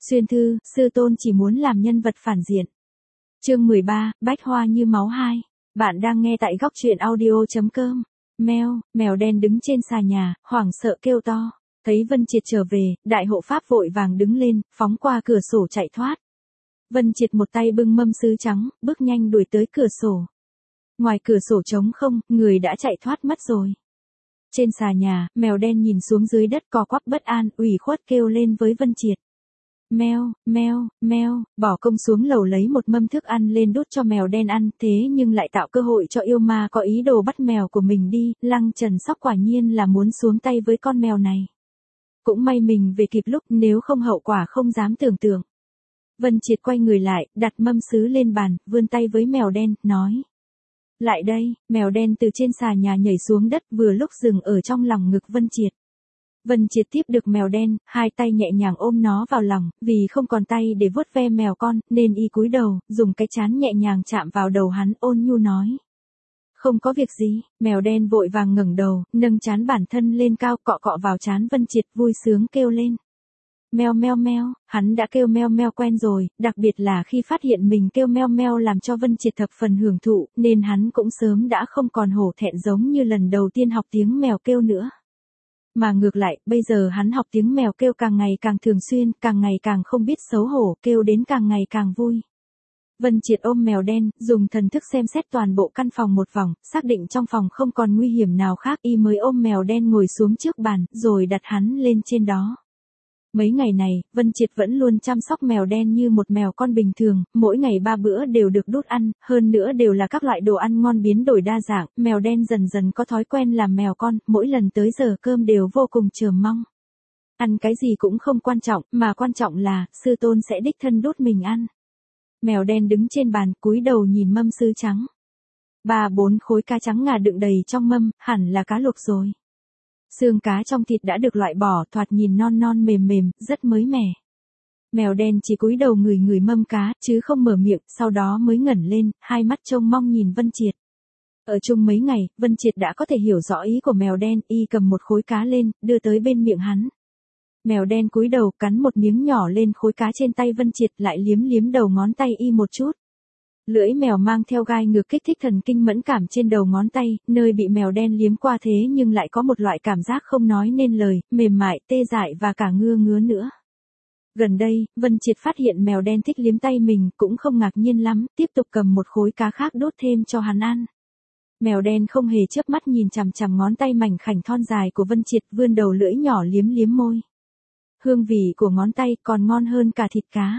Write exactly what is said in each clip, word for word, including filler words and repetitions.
Xuyên thư, sư tôn chỉ muốn làm nhân vật phản diện. Chương mười ba, Bách hoa như máu hai. Bạn đang nghe tại góc truyện audio.com. Mèo, mèo đen đứng trên xà nhà, hoảng sợ kêu to. Thấy Vân Triệt trở về, đại hộ pháp vội vàng đứng lên, phóng qua cửa sổ chạy thoát. Vân Triệt một tay bưng mâm sứ trắng, bước nhanh đuổi tới cửa sổ. Ngoài cửa sổ trống không, người đã chạy thoát mất rồi. Trên xà nhà, mèo đen nhìn xuống dưới đất co quắp bất an, ủy khuất kêu lên với Vân Triệt. Meo, meo, meo, bỏ công xuống lầu lấy một mâm thức ăn lên đút cho mèo đen ăn, thế nhưng lại tạo cơ hội cho yêu ma có ý đồ bắt mèo của mình đi, Lăng Trần Sóc quả nhiên là muốn xuống tay với con mèo này. Cũng may mình về kịp lúc, nếu không hậu quả không dám tưởng tượng. Vân Triệt quay người lại, đặt mâm sứ lên bàn, vươn tay với mèo đen, nói. Lại đây, mèo đen từ trên xà nhà nhảy xuống đất vừa lúc dừng ở trong lòng ngực Vân Triệt. Vân Triệt tiếp được mèo đen, hai tay nhẹ nhàng ôm nó vào lòng, vì không còn tay để vuốt ve mèo con, nên y cúi đầu, dùng cái trán nhẹ nhàng chạm vào đầu hắn, ôn nhu nói. Không có việc gì, mèo đen vội vàng ngẩng đầu, nâng trán bản thân lên cao, cọ cọ vào trán Vân Triệt, vui sướng kêu lên. Meo meo meo, hắn đã kêu meo meo quen rồi, đặc biệt là khi phát hiện mình kêu meo meo làm cho Vân Triệt thập phần hưởng thụ, nên hắn cũng sớm đã không còn hổ thẹn giống như lần đầu tiên học tiếng mèo kêu nữa. Mà ngược lại, bây giờ hắn học tiếng mèo kêu càng ngày càng thường xuyên, càng ngày càng không biết xấu hổ, kêu đến càng ngày càng vui. Vân Triệt ôm mèo đen, dùng thần thức xem xét toàn bộ căn phòng một vòng, xác định trong phòng không còn nguy hiểm nào khác, y mới ôm mèo đen ngồi xuống trước bàn, rồi đặt hắn lên trên đó. Mấy ngày này, Vân Triệt vẫn luôn chăm sóc mèo đen như một mèo con bình thường, mỗi ngày ba bữa đều được đút ăn, hơn nữa đều là các loại đồ ăn ngon biến đổi đa dạng, mèo đen dần dần có thói quen làm mèo con, mỗi lần tới giờ cơm đều vô cùng chờ mong. Ăn cái gì cũng không quan trọng, mà quan trọng là, sư tôn sẽ đích thân đút mình ăn. Mèo đen đứng trên bàn, cúi đầu nhìn mâm sứ trắng. Ba bốn khối cá trắng ngà đựng đầy trong mâm, hẳn là cá luộc rồi. Xương cá trong thịt đã được loại bỏ, thoạt nhìn non non mềm mềm, rất mới mẻ. Mèo đen chỉ cúi đầu ngửi ngửi mâm cá, chứ không mở miệng, sau đó mới ngẩng lên, hai mắt trông mong nhìn Vân Triệt. Ở chung mấy ngày, Vân Triệt đã có thể hiểu rõ ý của mèo đen, y cầm một khối cá lên, đưa tới bên miệng hắn. Mèo đen cúi đầu cắn một miếng nhỏ lên khối cá trên tay Vân Triệt, lại liếm liếm đầu ngón tay y một chút. Lưỡi mèo mang theo gai ngược kích thích thần kinh mẫn cảm trên đầu ngón tay, nơi bị mèo đen liếm qua thế nhưng lại có một loại cảm giác không nói nên lời, mềm mại, tê dại và cả ngưa ngứa nữa. Gần đây, Vân Triệt phát hiện mèo đen thích liếm tay mình, cũng không ngạc nhiên lắm, tiếp tục cầm một khối cá khác đốt thêm cho hắn ăn. Mèo đen không hề chớp mắt nhìn chằm chằm ngón tay mảnh khảnh thon dài của Vân Triệt, vươn đầu lưỡi nhỏ liếm liếm môi. Hương vị của ngón tay còn ngon hơn cả thịt cá.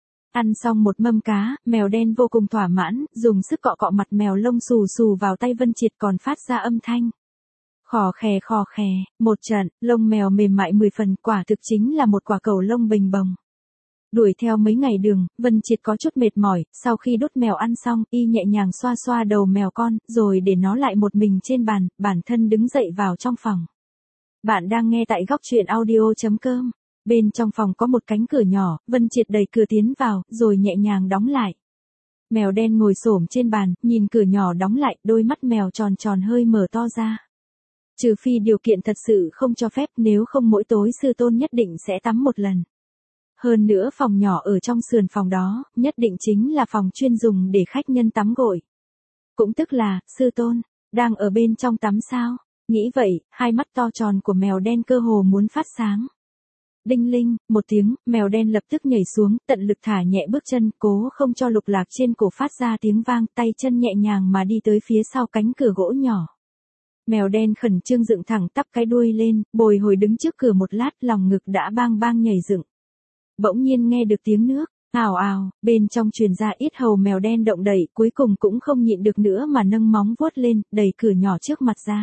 Ăn xong một mâm cá, mèo đen vô cùng thỏa mãn, dùng sức cọ cọ mặt mèo lông xù xù vào tay Vân Triệt còn phát ra âm thanh. Khò khè khò khè, một trận, lông mèo mềm mại mười phần, quả thực chính là một quả cầu lông bềnh bồng. Đuổi theo mấy ngày đường, Vân Triệt có chút mệt mỏi, sau khi đút mèo ăn xong, y nhẹ nhàng xoa xoa đầu mèo con, rồi để nó lại một mình trên bàn, bản thân đứng dậy vào trong phòng. Bạn đang nghe tại góc truyện audio.com. Bên trong phòng có một cánh cửa nhỏ, Vân Triệt đẩy cửa tiến vào, rồi nhẹ nhàng đóng lại. Mèo đen ngồi xổm trên bàn, nhìn cửa nhỏ đóng lại, đôi mắt mèo tròn tròn hơi mở to ra. Trừ phi điều kiện thật sự không cho phép, nếu không mỗi tối sư tôn nhất định sẽ tắm một lần. Hơn nữa phòng nhỏ ở trong sườn phòng đó, nhất định chính là phòng chuyên dùng để khách nhân tắm gội. Cũng tức là, sư tôn, đang ở bên trong tắm sao? Nghĩ vậy, hai mắt to tròn của mèo đen cơ hồ muốn phát sáng. Đinh linh, một tiếng, mèo đen lập tức nhảy xuống, tận lực thả nhẹ bước chân, cố không cho lục lạc trên cổ phát ra tiếng vang, tay chân nhẹ nhàng mà đi tới phía sau cánh cửa gỗ nhỏ. Mèo đen khẩn trương dựng thẳng tắp cái đuôi lên, bồi hồi đứng trước cửa một lát, lòng ngực đã bang bang nhảy dựng. Bỗng nhiên nghe được tiếng nước, ào ào, bên trong truyền ra ít hầu mèo đen động đậy, cuối cùng cũng không nhịn được nữa mà nâng móng vuốt lên, đẩy cửa nhỏ trước mặt ra.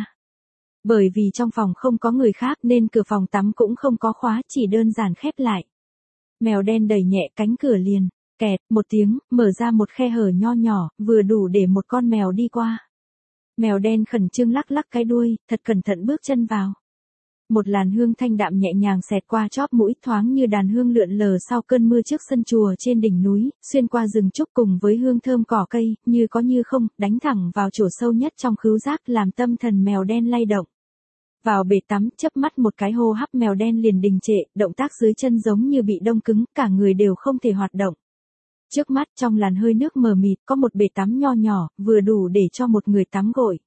Bởi vì trong phòng không có người khác nên cửa phòng tắm cũng không có khóa, chỉ đơn giản khép lại. Mèo đen đẩy nhẹ cánh cửa liền, kẹt, một tiếng, mở ra một khe hở nho nhỏ, vừa đủ để một con mèo đi qua. Mèo đen khẩn trương lắc lắc cái đuôi, thật cẩn thận bước chân vào. Một làn hương thanh đạm nhẹ nhàng xẹt qua chóp mũi, thoáng như đàn hương lượn lờ sau cơn mưa trước sân chùa trên đỉnh núi, xuyên qua rừng trúc cùng với hương thơm cỏ cây, như có như không, đánh thẳng vào chỗ sâu nhất trong khứu giác, làm tâm thần mèo đen lay động. Vào bể tắm, chớp mắt một cái hô hấp mèo đen liền đình trệ, động tác dưới chân giống như bị đông cứng, cả người đều không thể hoạt động. Trước mắt trong làn hơi nước mờ mịt có một bể tắm nho nhỏ, vừa đủ để cho một người tắm gội.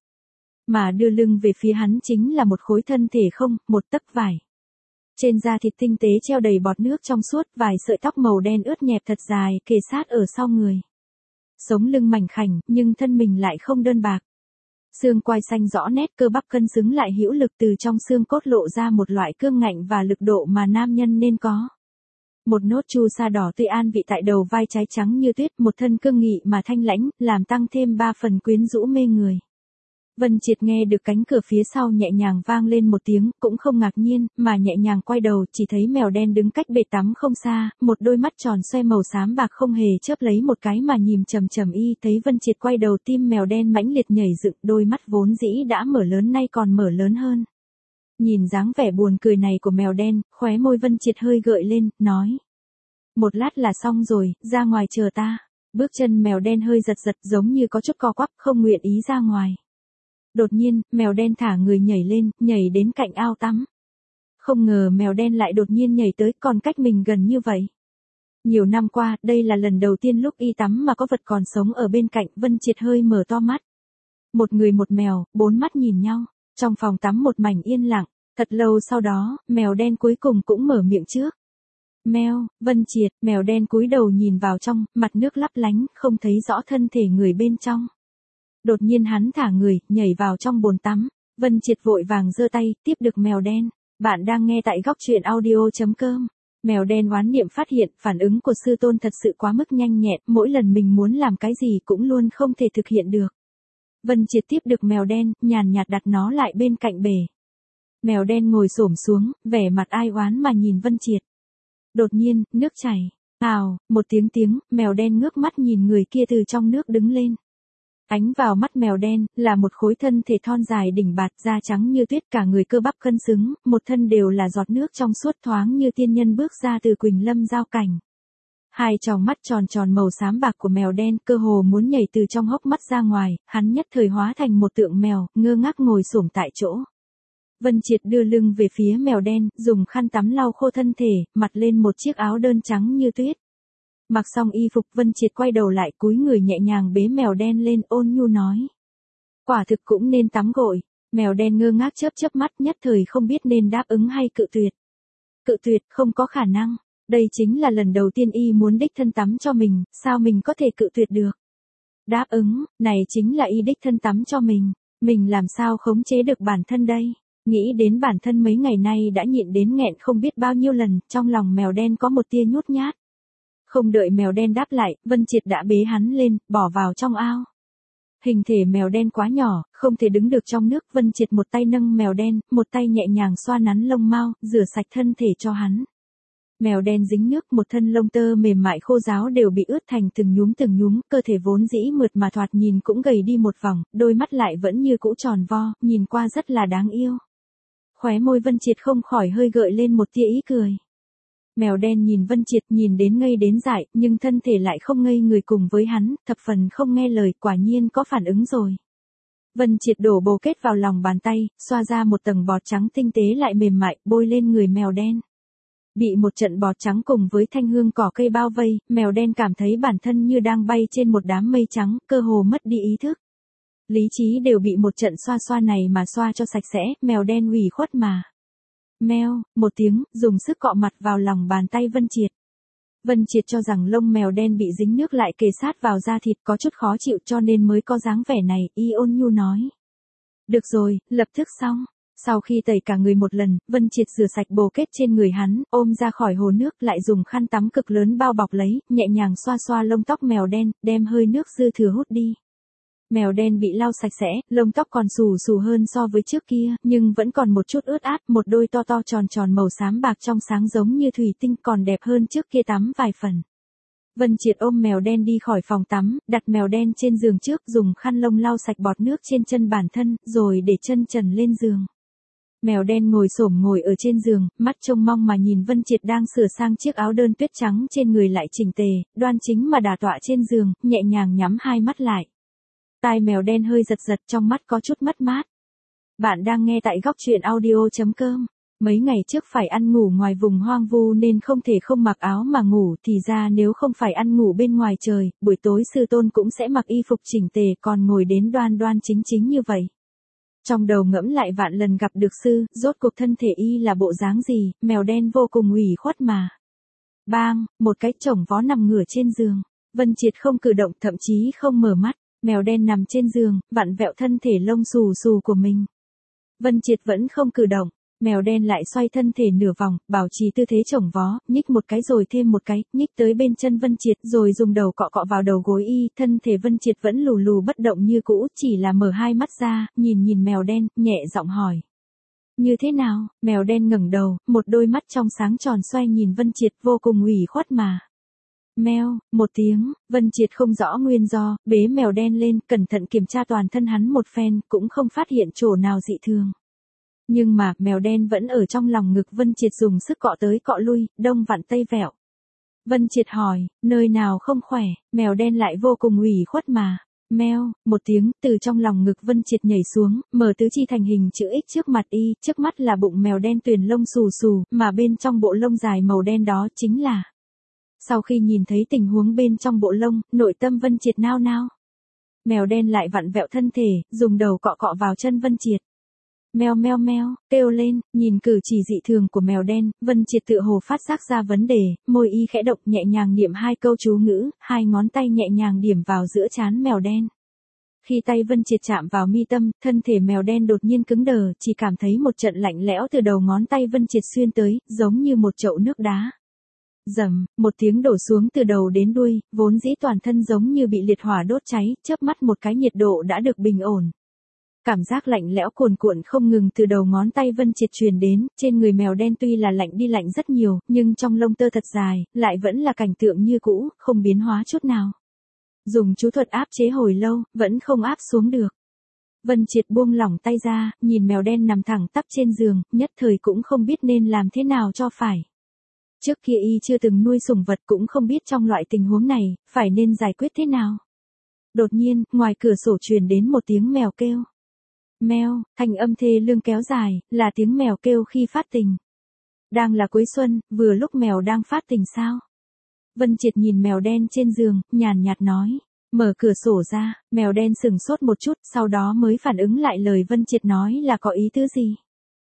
Mà đưa lưng về phía hắn chính là một khối thân thể không, một tấc vải. Trên da thịt tinh tế treo đầy bọt nước trong suốt, vài sợi tóc màu đen ướt nhẹp thật dài, kề sát ở sau người. Sống lưng mảnh khảnh, nhưng thân mình lại không đơn bạc. Xương quai xanh rõ nét, cơ bắp cân xứng lại hữu lực, từ trong xương cốt lộ ra một loại cương ngạnh và lực độ mà nam nhân nên có. Một nốt chu sa đỏ tươi an vị tại đầu vai trái trắng như tuyết, một thân cương nghị mà thanh lãnh, làm tăng thêm ba phần quyến rũ mê người. Vân Triệt nghe được cánh cửa phía sau nhẹ nhàng vang lên một tiếng, cũng không ngạc nhiên, mà nhẹ nhàng quay đầu, chỉ thấy mèo đen đứng cách bể tắm không xa, một đôi mắt tròn xoe màu xám bạc không hề chớp lấy một cái mà nhìn trầm trầm y, thấy Vân Triệt quay đầu tim mèo đen mãnh liệt nhảy dựng, đôi mắt vốn dĩ đã mở lớn nay còn mở lớn hơn. Nhìn dáng vẻ buồn cười này của mèo đen, khóe môi Vân Triệt hơi gợi lên, nói. Một lát là xong rồi, ra ngoài chờ ta. Bước chân mèo đen hơi giật giật giống như có chút co quắp, không nguyện ý ra ngoài. Đột nhiên, mèo đen thả người nhảy lên, nhảy đến cạnh ao tắm. Không ngờ mèo đen lại đột nhiên nhảy tới, còn cách mình gần như vậy. Nhiều năm qua, đây là lần đầu tiên lúc y tắm mà có vật còn sống ở bên cạnh, Vân Triệt hơi mở to mắt. Một người một mèo, bốn mắt nhìn nhau, trong phòng tắm một mảnh yên lặng, thật lâu sau đó, mèo đen cuối cùng cũng mở miệng trước. Mèo, Vân Triệt, mèo đen cúi đầu nhìn vào trong, mặt nước lấp lánh, không thấy rõ thân thể người bên trong. Đột nhiên hắn thả người, nhảy vào trong bồn tắm, Vân Triệt vội vàng giơ tay, tiếp được mèo đen. Bạn đang nghe tại góc truyện audio chấm com. Mèo đen oán niệm phát hiện, phản ứng của sư tôn thật sự quá mức nhanh nhẹn, mỗi lần mình muốn làm cái gì cũng luôn không thể thực hiện được. Vân Triệt tiếp được mèo đen, nhàn nhạt đặt nó lại bên cạnh bể. Mèo đen ngồi xổm xuống, vẻ mặt ai oán mà nhìn Vân Triệt. Đột nhiên, nước chảy. Ào, một tiếng tiếng, mèo đen ngước mắt nhìn người kia từ trong nước đứng lên. Ánh vào mắt mèo đen, là một khối thân thể thon dài đỉnh bạt, da trắng như tuyết, cả người cơ bắp cân xứng, một thân đều là giọt nước trong suốt, thoáng như tiên nhân bước ra từ Quỳnh Lâm giao cảnh. Hai tròng mắt tròn tròn màu xám bạc của mèo đen, cơ hồ muốn nhảy từ trong hốc mắt ra ngoài, hắn nhất thời hóa thành một tượng mèo, ngơ ngác ngồi xổm tại chỗ. Vân Triệt đưa lưng về phía mèo đen, dùng khăn tắm lau khô thân thể, mặt lên một chiếc áo đơn trắng như tuyết. Mặc xong y phục, Vân Triệt quay đầu lại, cúi người nhẹ nhàng bế mèo đen lên, ôn nhu nói. Quả thực cũng nên tắm gội. Mèo đen ngơ ngác chớp chớp mắt, nhất thời không biết nên đáp ứng hay cự tuyệt. Cự tuyệt, không có khả năng. Đây chính là lần đầu tiên y muốn đích thân tắm cho mình, sao mình có thể cự tuyệt được. Đáp ứng, này chính là y đích thân tắm cho mình. Mình làm sao khống chế được bản thân đây. Nghĩ đến bản thân mấy ngày nay đã nhịn đến nghẹn không biết bao nhiêu lần, trong lòng mèo đen có một tia nhút nhát. Không đợi mèo đen đáp lại, Vân Triệt đã bế hắn lên, bỏ vào trong ao. Hình thể mèo đen quá nhỏ, không thể đứng được trong nước, Vân Triệt một tay nâng mèo đen, một tay nhẹ nhàng xoa nắn lông mao, rửa sạch thân thể cho hắn. Mèo đen dính nước, một thân lông tơ mềm mại khô ráo đều bị ướt thành từng nhúm từng nhúm, cơ thể vốn dĩ mượt mà thoạt nhìn cũng gầy đi một vòng, đôi mắt lại vẫn như cũ tròn vo, nhìn qua rất là đáng yêu. Khóe môi Vân Triệt không khỏi hơi gợi lên một tia ý cười. Mèo đen nhìn Vân Triệt, nhìn đến ngây đến dại, nhưng thân thể lại không ngây người cùng với hắn, thập phần không nghe lời, quả nhiên có phản ứng rồi. Vân Triệt đổ bồ kết vào lòng bàn tay, xoa ra một tầng bọt trắng tinh tế lại mềm mại, bôi lên người mèo đen. Bị một trận bọt trắng cùng với thanh hương cỏ cây bao vây, mèo đen cảm thấy bản thân như đang bay trên một đám mây trắng, cơ hồ mất đi ý thức. Lý trí đều bị một trận xoa xoa này mà xoa cho sạch sẽ, mèo đen ủy khuất mà. Meo, một tiếng, dùng sức cọ mặt vào lòng bàn tay Vân Triệt. Vân Triệt cho rằng lông mèo đen bị dính nước lại kề sát vào da thịt có chút khó chịu cho nên mới có dáng vẻ này, y ôn nhu nói. Được rồi, lập tức xong. Sau khi tẩy cả người một lần, Vân Triệt rửa sạch bồ kết trên người hắn, ôm ra khỏi hồ nước lại dùng khăn tắm cực lớn bao bọc lấy, nhẹ nhàng xoa xoa lông tóc mèo đen, đem hơi nước dư thừa hút đi. Mèo đen bị lau sạch sẽ, lông tóc còn xù xù hơn so với trước kia, nhưng vẫn còn một chút ướt át, một đôi to to tròn tròn màu xám bạc trong sáng giống như thủy tinh, còn đẹp hơn trước kia tắm vài phần. Vân Triệt ôm mèo đen đi khỏi phòng tắm, đặt mèo đen trên giường trước, dùng khăn lông lau sạch bọt nước trên chân bản thân, rồi để chân trần lên giường. Mèo đen ngồi xổm ngồi ở trên giường, mắt trông mong mà nhìn Vân Triệt đang sửa sang chiếc áo đơn tuyết trắng trên người lại chỉnh tề, đoan chính mà đả tọa trên giường, nhẹ nhàng nhắm hai mắt lại. Tai mèo đen hơi giật giật, trong mắt có chút mất mát. Bạn đang nghe tại góc truyện audio chấm com. Mấy ngày trước phải ăn ngủ ngoài vùng hoang vu nên không thể không mặc áo mà ngủ, thì ra nếu không phải ăn ngủ bên ngoài trời, buổi tối sư tôn cũng sẽ mặc y phục chỉnh tề còn ngồi đến đoan đoan chính chính như vậy. Trong đầu ngẫm lại vạn lần gặp được sư, rốt cuộc thân thể y là bộ dáng gì, mèo đen vô cùng ủy khuất mà. Bang, một cái chổng vó nằm ngửa trên giường. Vân Triệt không cử động, thậm chí không mở mắt. Mèo đen nằm trên giường, vặn vẹo thân thể lông xù xù của mình. Vân Triệt vẫn không cử động. Mèo đen lại xoay thân thể nửa vòng, bảo trì tư thế chổng vó, nhích một cái rồi thêm một cái, nhích tới bên chân Vân Triệt rồi dùng đầu cọ cọ vào đầu gối y, thân thể Vân Triệt vẫn lù lù bất động như cũ, chỉ là mở hai mắt ra, nhìn nhìn mèo đen, nhẹ giọng hỏi. Như thế nào? Mèo đen ngẩng đầu, một đôi mắt trong sáng tròn xoay nhìn Vân Triệt vô cùng ủy khuất mà. Meo, một tiếng, Vân Triệt không rõ nguyên do, bế mèo đen lên, cẩn thận kiểm tra toàn thân hắn một phen, cũng không phát hiện chỗ nào dị thường. Nhưng mà, mèo đen vẫn ở trong lòng ngực Vân Triệt dùng sức cọ tới cọ lui, đông vặn tây vẹo. Vân Triệt hỏi, nơi nào không khỏe, mèo đen lại vô cùng ủy khuất mà. Meo, một tiếng, từ trong lòng ngực Vân Triệt nhảy xuống, mở tứ chi thành hình chữ X trước mặt y, trước mắt là bụng mèo đen tuyền lông xù xù, mà bên trong bộ lông dài màu đen đó chính là. Sau khi nhìn thấy tình huống bên trong bộ lông, nội tâm Vân Triệt nao nao. Mèo đen lại vặn vẹo thân thể, dùng đầu cọ cọ vào chân Vân Triệt. Meo meo meo, kêu lên, nhìn cử chỉ dị thường của mèo đen, Vân Triệt tự hồ phát giác ra vấn đề, môi y khẽ động nhẹ nhàng niệm hai câu chú ngữ, hai ngón tay nhẹ nhàng điểm vào giữa trán mèo đen. Khi tay Vân Triệt chạm vào mi tâm, thân thể mèo đen đột nhiên cứng đờ, chỉ cảm thấy một trận lạnh lẽo từ đầu ngón tay Vân Triệt xuyên tới, giống như một chậu nước đá. Rầm, một tiếng đổ xuống từ đầu đến đuôi, vốn dĩ toàn thân giống như bị liệt hỏa đốt cháy, chớp mắt một cái nhiệt độ đã được bình ổn. Cảm giác lạnh lẽo cuồn cuộn không ngừng từ đầu ngón tay Vân Triệt truyền đến, trên người mèo đen tuy là lạnh đi lạnh rất nhiều, nhưng trong lông tơ thật dài, lại vẫn là cảnh tượng như cũ, không biến hóa chút nào. Dùng chú thuật áp chế hồi lâu, vẫn không áp xuống được. Vân Triệt buông lỏng tay ra, nhìn mèo đen nằm thẳng tắp trên giường, nhất thời cũng không biết nên làm thế nào cho phải. Trước kia y chưa từng nuôi sủng vật cũng không biết trong loại tình huống này, phải nên giải quyết thế nào. Đột nhiên, ngoài cửa sổ truyền đến một tiếng mèo kêu. Meo, thanh âm thê lương kéo dài, là tiếng mèo kêu khi phát tình. Đang là cuối xuân, vừa lúc mèo đang phát tình sao? Vân Triệt nhìn mèo đen trên giường, nhàn nhạt nói. Mở cửa sổ ra, mèo đen sừng sốt một chút, sau đó mới phản ứng lại lời Vân Triệt nói là có ý tứ gì.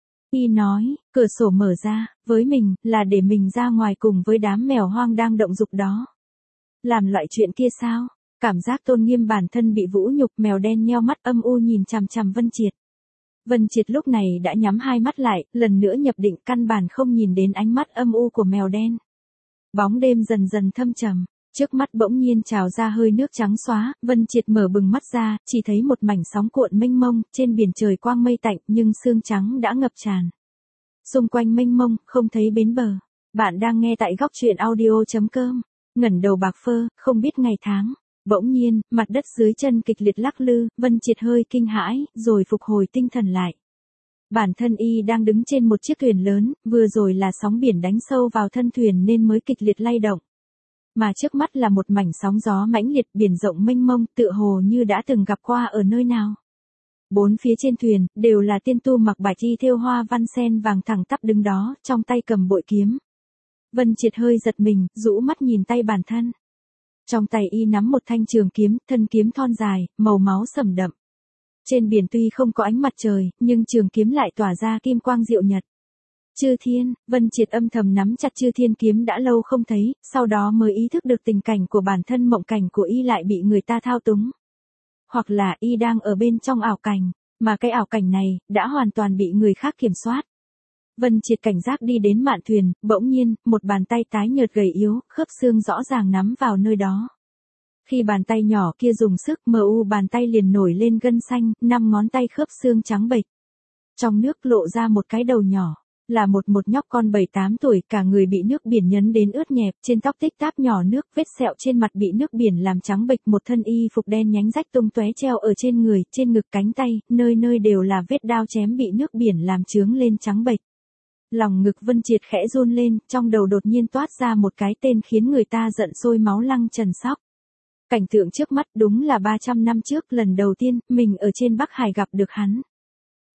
Y nói, cửa sổ mở ra, với mình, là để mình ra ngoài cùng với đám mèo hoang đang động dục đó. Làm loại chuyện kia sao? Cảm giác tôn nghiêm bản thân bị vũ nhục, mèo đen nheo mắt âm u nhìn chằm chằm Vân Triệt. Vân Triệt lúc này đã nhắm hai mắt lại, lần nữa nhập định căn bản không nhìn đến ánh mắt âm u của mèo đen. Bóng đêm dần dần thâm trầm, trước mắt bỗng nhiên trào ra hơi nước trắng xóa, Vân Triệt mở bừng mắt ra, chỉ thấy một mảnh sóng cuộn mênh mông, trên biển trời quang mây tạnh nhưng sương trắng đã ngập tràn. Xung quanh mênh mông, không thấy bến bờ. Bạn đang nghe tại góc truyện audio chấm com. Ngẩng đầu bạc phơ, không biết ngày tháng. Bỗng nhiên, mặt đất dưới chân kịch liệt lắc lư, Vân Triệt hơi kinh hãi, rồi phục hồi tinh thần lại. Bản thân y đang đứng trên một chiếc thuyền lớn, vừa rồi là sóng biển đánh sâu vào thân thuyền nên mới kịch liệt lay động. Mà trước mắt là một mảnh sóng gió mãnh liệt, biển rộng mênh mông, tựa hồ như đã từng gặp qua ở nơi nào. Bốn phía trên thuyền, đều là tiên tu mặc bạch y thêu hoa văn sen vàng thẳng tắp đứng đó, trong tay cầm bội kiếm. Vân Triệt hơi giật mình, rũ mắt nhìn tay bản thân. Trong tay y nắm một thanh trường kiếm, thân kiếm thon dài, màu máu sẫm đậm. Trên biển tuy không có ánh mặt trời, nhưng trường kiếm lại tỏa ra kim quang diệu nhật. Chư Thiên, Vân Triệt âm thầm nắm chặt Chư Thiên kiếm đã lâu không thấy, sau đó mới ý thức được tình cảnh của bản thân, mộng cảnh của y lại bị người ta thao túng. Hoặc là y đang ở bên trong ảo cảnh, mà cái ảo cảnh này, đã hoàn toàn bị người khác kiểm soát. Vân Triệt cảnh giác đi đến mạn thuyền, bỗng nhiên, một bàn tay tái nhợt gầy yếu, khớp xương rõ ràng nắm vào nơi đó. Khi bàn tay nhỏ kia dùng sức, mờ u bàn tay liền nổi lên gân xanh, năm ngón tay khớp xương trắng bệch. Trong nước lộ ra một cái đầu nhỏ, là một một nhóc con bảy tám tuổi, cả người bị nước biển nhấn đến ướt nhẹp, trên tóc tích táp nhỏ nước, vết sẹo trên mặt bị nước biển làm trắng bệch, một thân y phục đen nhánh rách tung tóe treo ở trên người, trên ngực, cánh tay, nơi nơi đều là vết đao chém bị nước biển làm chướng lên trắng bệch. Lòng ngực Vân Triệt khẽ run lên, trong đầu đột nhiên toát ra một cái tên khiến người ta giận sôi máu, Lăng Trần Sóc. Cảnh tượng trước mắt đúng là ba trăm năm trước, lần đầu tiên, mình ở trên Bắc Hải gặp được hắn.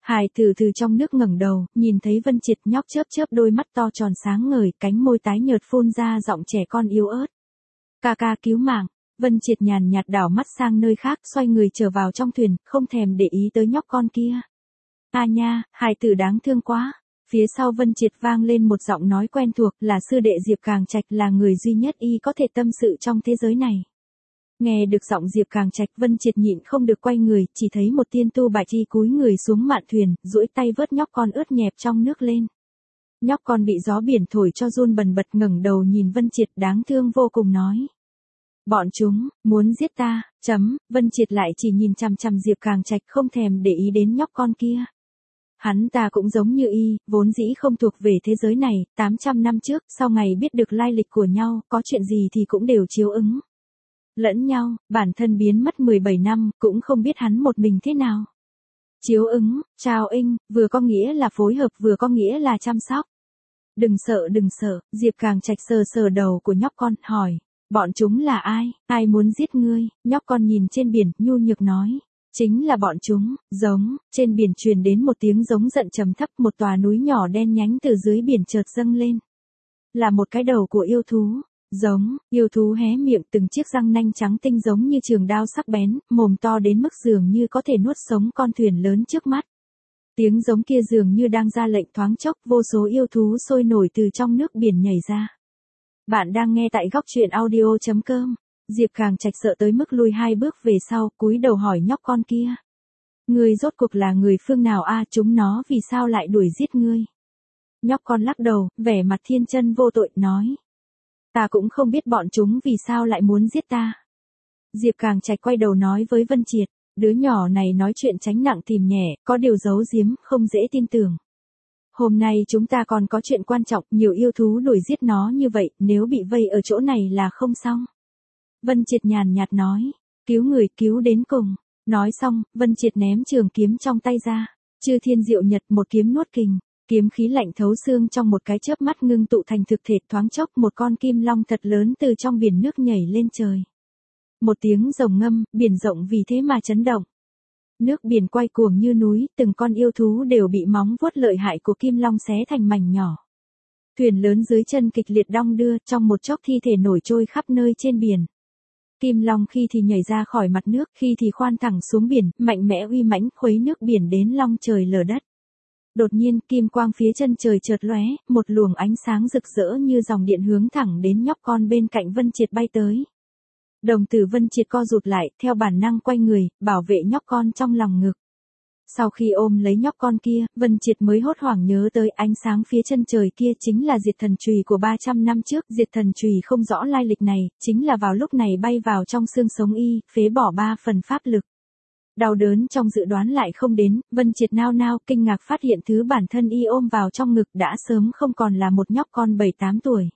Hải tử từ trong nước ngẩng đầu, nhìn thấy Vân Triệt, nhóc chớp chớp đôi mắt to tròn sáng ngời, cánh môi tái nhợt phun ra giọng trẻ con yếu ớt. Ca ca cứu mạng. Vân Triệt nhàn nhạt đảo mắt sang nơi khác, xoay người trở vào trong thuyền, không thèm để ý tới nhóc con kia. A nha, hải tử đáng thương quá. Phía sau Vân Triệt vang lên một giọng nói quen thuộc, là sư đệ Diệp Càng Trạch, là người duy nhất y có thể tâm sự trong thế giới này. Nghe được giọng Diệp Càng Trạch, Vân Triệt nhịn không được quay người, chỉ thấy một tiên tu bạch y cúi người xuống mạn thuyền, duỗi tay vớt nhóc con ướt nhẹp trong nước lên. Nhóc con bị gió biển thổi cho run bần bật, ngẩng đầu nhìn Vân Triệt, đáng thương vô cùng nói. Bọn chúng, muốn giết ta, chấm, Vân Triệt lại chỉ nhìn chằm chằm Diệp Càng Trạch, không thèm để ý đến nhóc con kia. Hắn ta cũng giống như y, vốn dĩ không thuộc về thế giới này, tám trăm năm trước, sau ngày biết được lai lịch của nhau, có chuyện gì thì cũng đều chiếu ứng lẫn nhau, bản thân biến mất mười bảy năm, cũng không biết hắn một mình thế nào. Chiếu ứng, trao inh, vừa có nghĩa là phối hợp vừa có nghĩa là chăm sóc. Đừng sợ đừng sợ, Diệp Càng Trạch sờ sờ đầu của nhóc con, hỏi, bọn chúng là ai, ai muốn giết ngươi, nhóc con nhìn trên biển, nhu nhược nói. Chính là bọn chúng, giống, trên biển truyền đến một tiếng giống giận trầm thấp, một tòa núi nhỏ đen nhánh từ dưới biển chợt dâng lên. Là một cái đầu của yêu thú, giống, yêu thú hé miệng, từng chiếc răng nanh trắng tinh giống như trường đao sắc bén, mồm to đến mức dường như có thể nuốt sống con thuyền lớn trước mắt. Tiếng giống kia dường như đang ra lệnh, thoáng chốc, vô số yêu thú sôi nổi từ trong nước biển nhảy ra. Bạn đang nghe tại góc truyện audio chấm com. Diệp Càng Trạch sợ tới mức lùi hai bước về sau, cúi đầu hỏi nhóc con kia. Ngươi rốt cuộc là người phương nào a, chúng nó vì sao lại đuổi giết ngươi? Nhóc con lắc đầu, vẻ mặt thiên chân vô tội, nói. Ta cũng không biết bọn chúng vì sao lại muốn giết ta. Diệp Càng Trạch quay đầu nói với Vân Triệt, đứa nhỏ này nói chuyện tránh nặng tìm nhẹ, có điều giấu giếm, không dễ tin tưởng. Hôm nay chúng ta còn có chuyện quan trọng, nhiều yêu thú đuổi giết nó như vậy, nếu bị vây ở chỗ này là không xong. Vân Triệt nhàn nhạt nói, cứu người, cứu đến cùng. Nói xong, Vân Triệt ném trường kiếm trong tay ra. Chư thiên diệu nhật, một kiếm nuốt kình. Kiếm khí lạnh thấu xương trong một cái chớp mắt ngưng tụ thành thực thể, thoáng chốc một con kim long thật lớn từ trong biển nước nhảy lên trời. Một tiếng rồng ngâm, biển rộng vì thế mà chấn động. Nước biển quay cuồng như núi, từng con yêu thú đều bị móng vuốt lợi hại của kim long xé thành mảnh nhỏ. Thuyền lớn dưới chân kịch liệt đong đưa, trong một chốc thi thể nổi trôi khắp nơi trên biển. Kim long khi thì nhảy ra khỏi mặt nước, khi thì khoan thẳng xuống biển, mạnh mẽ uy mãnh, khuấy nước biển đến long trời lở đất. Đột nhiên, kim quang phía chân trời chợt lóe, một luồng ánh sáng rực rỡ như dòng điện hướng thẳng đến nhóc con bên cạnh Vân Triệt bay tới. Đồng tử Vân Triệt co rụt lại, theo bản năng quay người, bảo vệ nhóc con trong lòng ngực. Sau khi ôm lấy nhóc con kia, Vân Triệt mới hốt hoảng nhớ tới ánh sáng phía chân trời kia chính là diệt thần chùy của ba trăm năm trước. Diệt thần chùy không rõ lai lịch này, chính là vào lúc này bay vào trong xương sống y, phế bỏ ba phần pháp lực. Đau đớn trong dự đoán lại không đến, Vân Triệt nao nao, kinh ngạc phát hiện thứ bản thân y ôm vào trong ngực đã sớm không còn là một nhóc con bảy tám tuổi,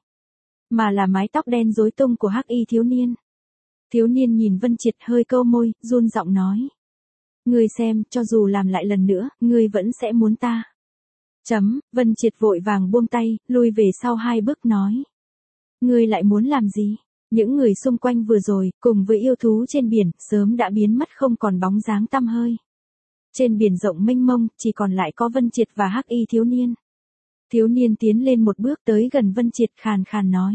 mà là mái tóc đen rối tung của hắc y thiếu niên. Thiếu niên nhìn Vân Triệt hơi câu môi, run giọng nói. Ngươi xem, cho dù làm lại lần nữa, ngươi vẫn sẽ muốn ta. Chấm, Vân Triệt vội vàng buông tay, lui về sau hai bước nói. Ngươi lại muốn làm gì? Những người xung quanh vừa rồi, cùng với yêu thú trên biển, sớm đã biến mất không còn bóng dáng tăm hơi. Trên biển rộng mênh mông, chỉ còn lại có Vân Triệt và hắc y thiếu niên. Thiếu niên tiến lên một bước tới gần Vân Triệt, khàn khàn nói.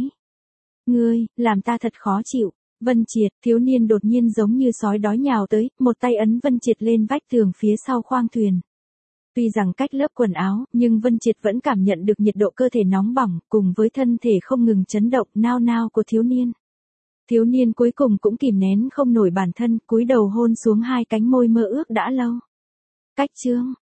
Ngươi, làm ta thật khó chịu. Vân Triệt, thiếu niên đột nhiên giống như sói đói nhào tới, một tay ấn Vân Triệt lên vách tường phía sau khoang thuyền. Tuy rằng cách lớp quần áo, nhưng Vân Triệt vẫn cảm nhận được nhiệt độ cơ thể nóng bỏng, cùng với thân thể không ngừng chấn động nao nao của thiếu niên. Thiếu niên cuối cùng cũng kìm nén không nổi bản thân, cúi đầu hôn xuống hai cánh môi mơ ước đã lâu. Cách chương,